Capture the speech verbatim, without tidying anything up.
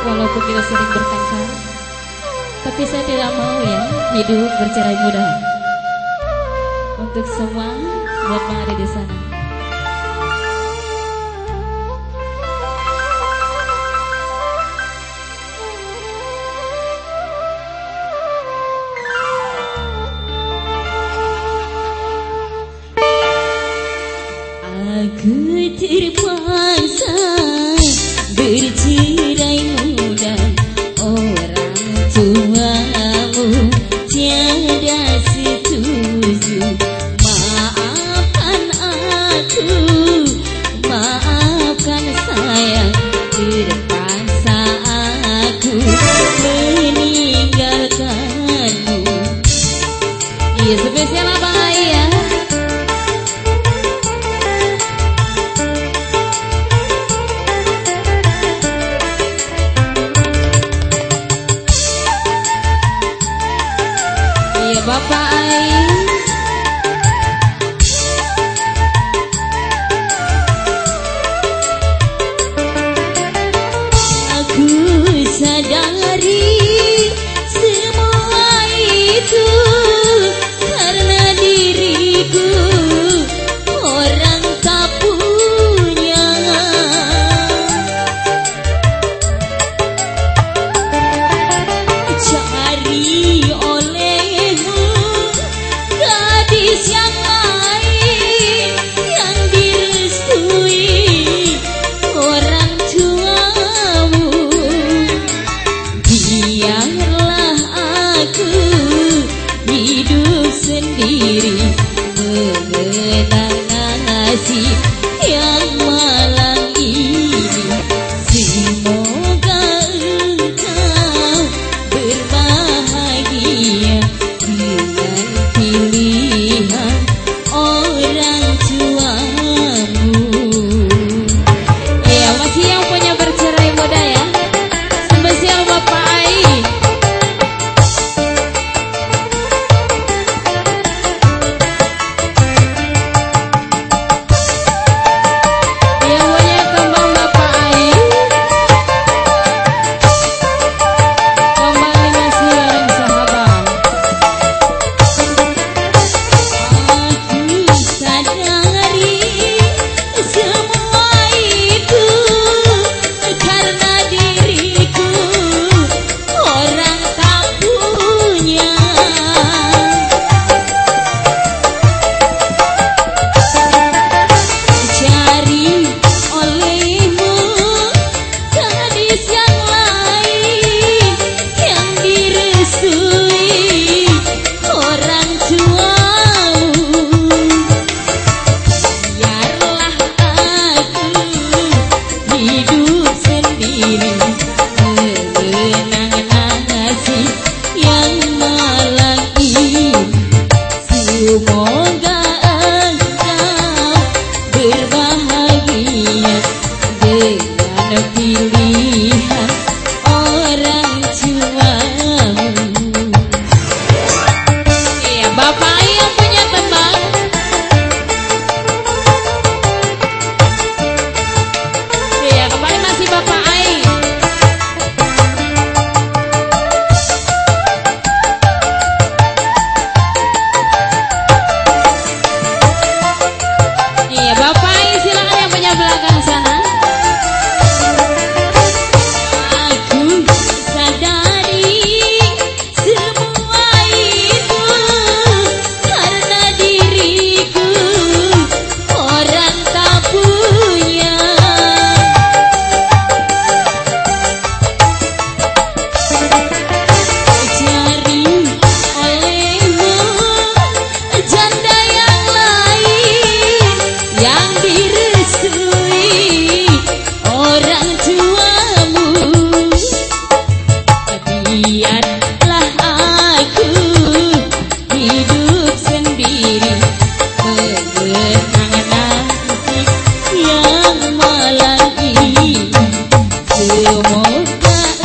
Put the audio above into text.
Walaupun kita sering bertengkar, tapi saya tidak mau ya hidup bercerai mudah. Untuk semua buat Bang Ade di sana. Aku terpaksa bercerai muda, orang tuamu tiada setuju. Maafkan aku, maafkan sayang, terpaksa aku meninggalkanmu. Iya, spesial Abang Ai ya. Bapak Ai, aku sadari semua itu karena diriku orang tak punya. Cari yang lain yang direstui orang tuamu. Biarlah aku hidup sendiri mengenang nasib yang malang ini. Semoga engkau berbahagia dengan pilihan orang tuamu. ya masih yang punya bercerai muda ya. Spesial Bapak Ai. Yang punya kembang Bapak Ai. Kembali masih bareng sahabat. Aku sadari semua itu karena diriku orang tak punya. Cari olehmu gadis yang lain yang direstui orang tuamu. Biarlah aku hidup sendiri mengenang nasib yang malang ini. Semoga engkau berbahagia dengan pilihan orang tuamu. Iya, Bapak Ai yang punya tembang. Iya, kembali masih Bapak Ai. Iya, Bapak Ai silakan yang punya belakang sana. Aku sadari semua itu karena diriku orang tak punya. Cari olehmu janda yang lain yang direstui orang tuamu. Biarlah aku hidup sendiri mengenang nasib yang malang ini. Semoga